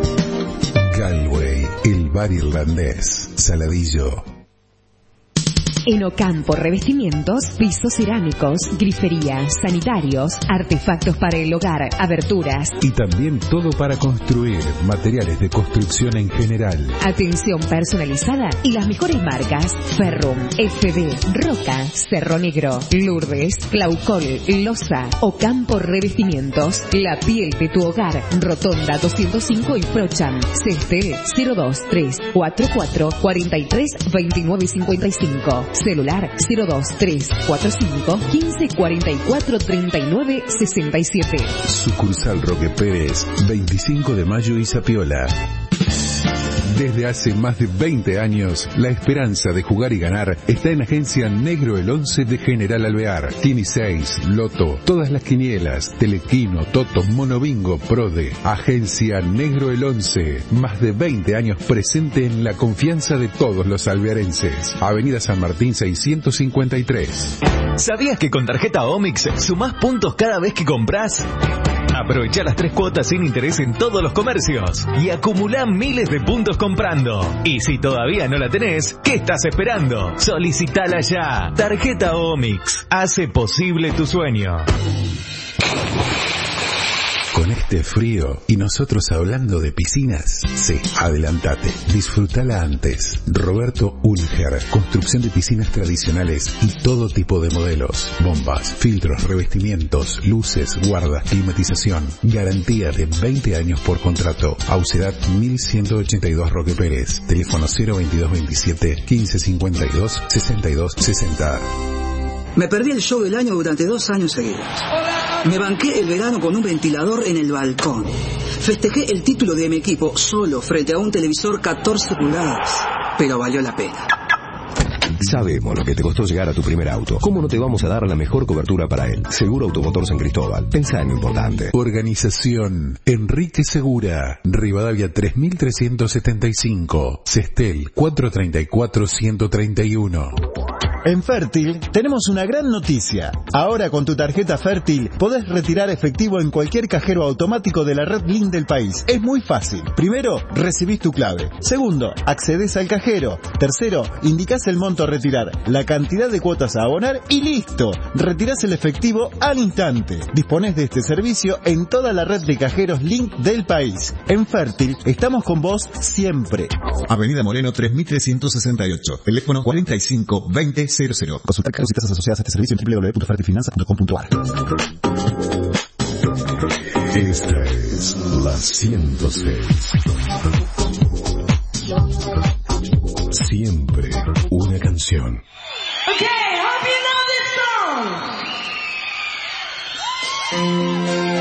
Galway, el bar irlandés, Saladillo. En Ocampo Revestimientos, pisos cerámicos, griferías, sanitarios, artefactos para el hogar, aberturas. Y también todo para construir, materiales de construcción en general. Atención personalizada y las mejores marcas: Ferrum, F B, Roca, Cerro Negro, Lourdes, Claucol, Loza. Ocampo Revestimientos, la piel de tu hogar. Rotonda doscientos cinco y Procham. Cestel cero dos tres cuatro cuatro cuatro tres dos nueve cinco cinco. Celular cero dos tres cuatro cinco uno cinco cuatro cuatro tres nueve seis siete. Sucursal Roque Pérez, veinticinco de mayo y Zapiola. Desde hace más de veinte años, la esperanza de jugar y ganar está en Agencia Negro el once de General Alvear. Tiene seis, Loto, todas las quinielas, Telequino, Toto, Monobingo, Prode. Agencia Negro el once, más de veinte años presente en la confianza de todos los alvearenses. Avenida San Martín seiscientos cincuenta y tres. ¿Sabías que con tarjeta Omix sumás puntos cada vez que compras? Aprovecha las tres cuotas sin interés en todos los comercios y acumulá miles de puntos comprando. Y si todavía no la tenés, ¿qué estás esperando? Solicitala ya. Tarjeta Omix hace posible tu sueño. Con este frío y nosotros hablando de piscinas, sí, adelantate, disfrutala antes. Roberto Ulger, construcción de piscinas tradicionales y todo tipo de modelos, bombas, filtros, revestimientos, luces, guardas, climatización, garantía de veinte años por contrato. Aucedad mil ciento ochenta y dos Roque Pérez, teléfono cero veintidós veintisiete quince cincuenta y dos sesenta y dos sesenta. Me perdí el show del año durante dos años seguidos. Me banqué el verano con un ventilador en el balcón. Festejé el título de mi equipo solo frente a un televisor catorce pulgadas. Pero valió la pena. Sabemos lo que te costó llegar a tu primer auto. ¿Cómo no te vamos a dar la mejor cobertura para él? Seguro Automotor San Cristóbal. Pensá en lo importante. Organización Enrique Segura. Rivadavia tres mil trescientos setenta y cinco. Cestel cuatrocientos treinta y cuatro ciento treinta y uno. En Fértil tenemos una gran noticia. Ahora con tu tarjeta Fértil podés retirar efectivo en cualquier cajero automático de la red Link del país. Es muy fácil. Primero, recibís tu clave. Segundo, accedes al cajero. Tercero, indicás el monto a retirar, la cantidad de cuotas a abonar y listo. Retirás el efectivo al instante. Disponés de este servicio en toda la red de cajeros Link del país. En Fértil estamos con vos siempre. Avenida Moreno tres mil trescientos sesenta y ocho. Teléfono cuarenta y cinco veinte cero cero. Consultar cargos y tasas asociadas a este servicio en doble u doble u doble u punto fertilfinanza punto com punto a r. Esta es la ciento seis. Siempre una canción. Okay, hope you know this song.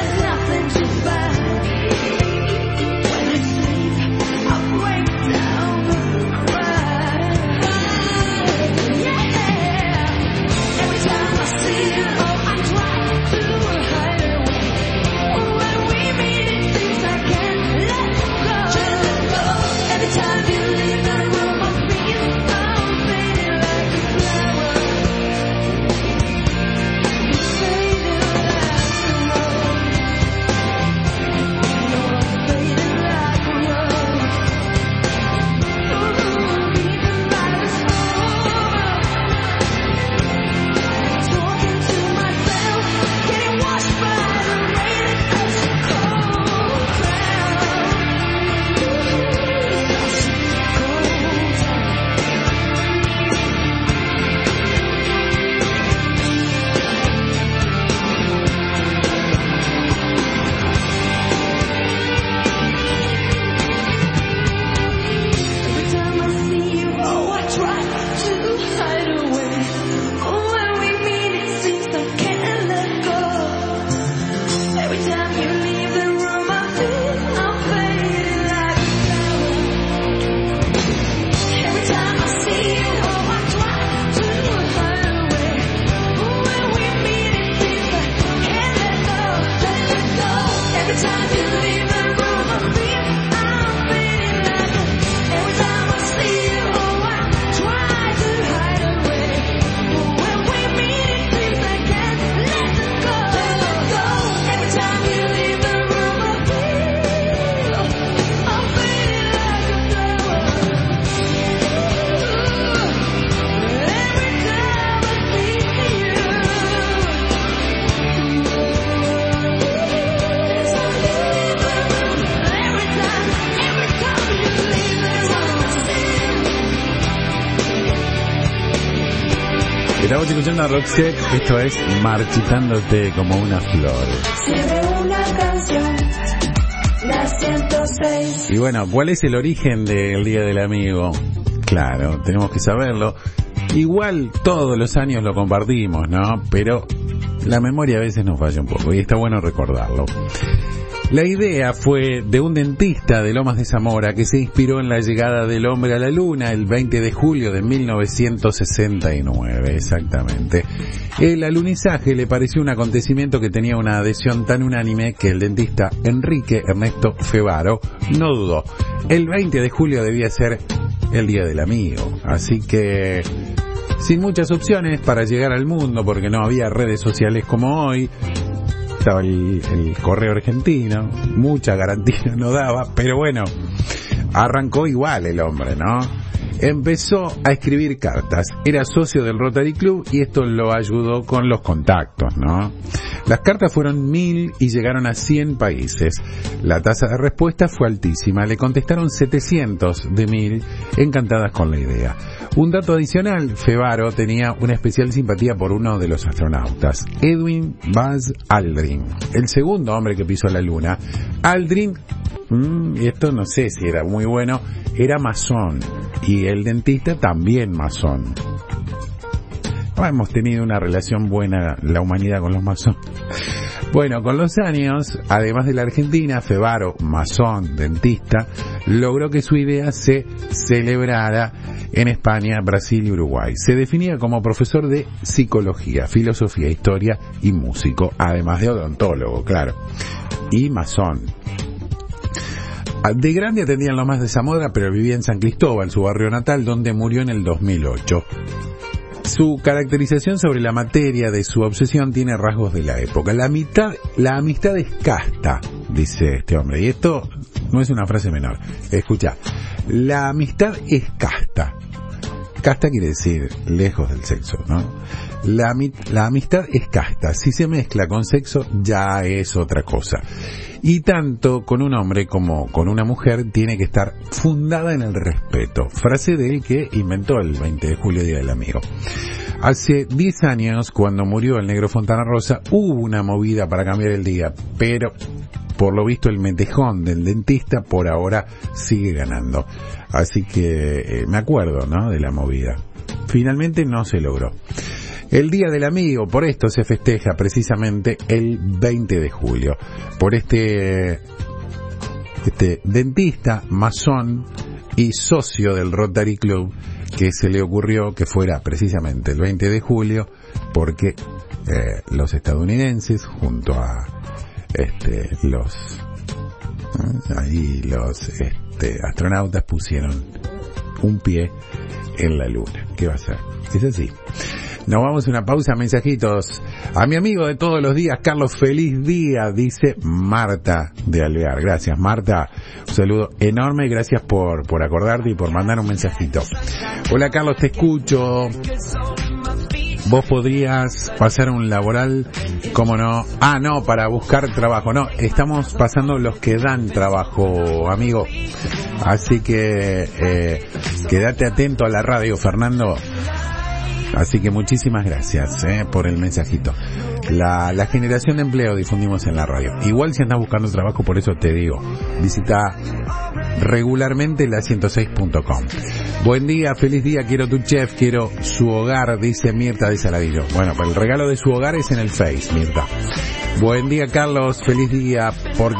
Down. Estamos escuchando a Roxette, esto es Marchitándote como una flor. Una canción, la ciento seis. Y bueno, ¿cuál es el origen del Día del Amigo? Claro, tenemos que saberlo. Igual todos los años lo compartimos, ¿no? Pero la memoria a veces nos falla un poco y está bueno recordarlo. La idea fue de un dentista de Lomas de Zamora que se inspiró en la llegada del hombre a la luna el veinte de julio de mil novecientos sesenta y nueve, exactamente. El alunizaje le pareció un acontecimiento que tenía una adhesión tan unánime que el dentista Enrique Ernesto Fevaro no dudó. El veinte de julio debía ser el Día del Amigo, así que sin muchas opciones para llegar al mundo porque no había redes sociales como hoy. Estaba el, el correo argentino, mucha garantía no daba, pero bueno, arrancó igual el hombre, ¿no? Empezó a escribir cartas, era socio del Rotary Club y esto lo ayudó con los contactos, ¿no? Las cartas fueron mil y llegaron a cien países. La tasa de respuesta fue altísima, le contestaron setecientos de mil, encantadas con la idea. Un dato adicional, Fevaro tenía una especial simpatía por uno de los astronautas, Edwin Buzz Aldrin, el segundo hombre que pisó la luna. Aldrin, mmm, y esto no sé si era muy bueno, era masón, y el dentista también masón. Hemos tenido una relación buena la humanidad con los masones. Bueno, con los años, además de la Argentina, Fevaro, masón, dentista, logró que su idea se celebrara en España, Brasil y Uruguay. Se definía como profesor de psicología, filosofía, historia y músico, además de odontólogo, claro, y masón. De grande atendía en Lomas de Zamora, pero vivía en San Cristóbal, su barrio natal, donde murió en el dos mil ocho. Su caracterización sobre la materia de su obsesión tiene rasgos de la época. La mitad, la amistad es casta, dice este hombre. Y esto no es una frase menor. Escucha, la amistad es casta. Casta quiere decir lejos del sexo, ¿no? La, la amistad es casta. Si se mezcla con sexo, ya es otra cosa. Y tanto con un hombre como con una mujer tiene que estar fundada en el respeto. Frase de él que inventó el veinte de julio, Día del Amigo. Hace diez años, cuando murió el negro Fontana Rosa, hubo una movida para cambiar el día, pero por lo visto el metejón del dentista por ahora sigue ganando. Así que eh, me acuerdo, ¿no?, de la movida. Finalmente no se logró. El Día del Amigo, por esto se festeja precisamente el veinte de julio. Por este, este dentista, masón y socio del Rotary Club, que se le ocurrió que fuera precisamente el veinte de julio, porque eh, los estadounidenses, junto a este, los, ¿eh? ahí los este, astronautas pusieron un pie en la luna. ¿Qué va a ser? Es así. Nos vamos a una pausa, mensajitos. A mi amigo de todos los días, Carlos, feliz día, dice Marta de Alvear. Gracias, Marta. Un saludo enorme, gracias por, por acordarte y por mandar un mensajito. Hola, Carlos, te escucho. Vos podrías pasar un laboral, ¿cómo no? Ah, no, para buscar trabajo. No, estamos pasando los que dan trabajo, amigo. Así que, eh, quédate atento a la radio, Fernando. Así que muchísimas gracias eh, por el mensajito. La, la generación de empleo difundimos en la radio. Igual si andas buscando trabajo, por eso te digo, visita regularmente la ciento seis punto com. Buen día, feliz día, quiero tu chef, quiero su hogar, dice Mirta de Saladillo. Bueno, pues el regalo de su hogar es en el Face, Mirta. Buen día, Carlos, feliz día, porque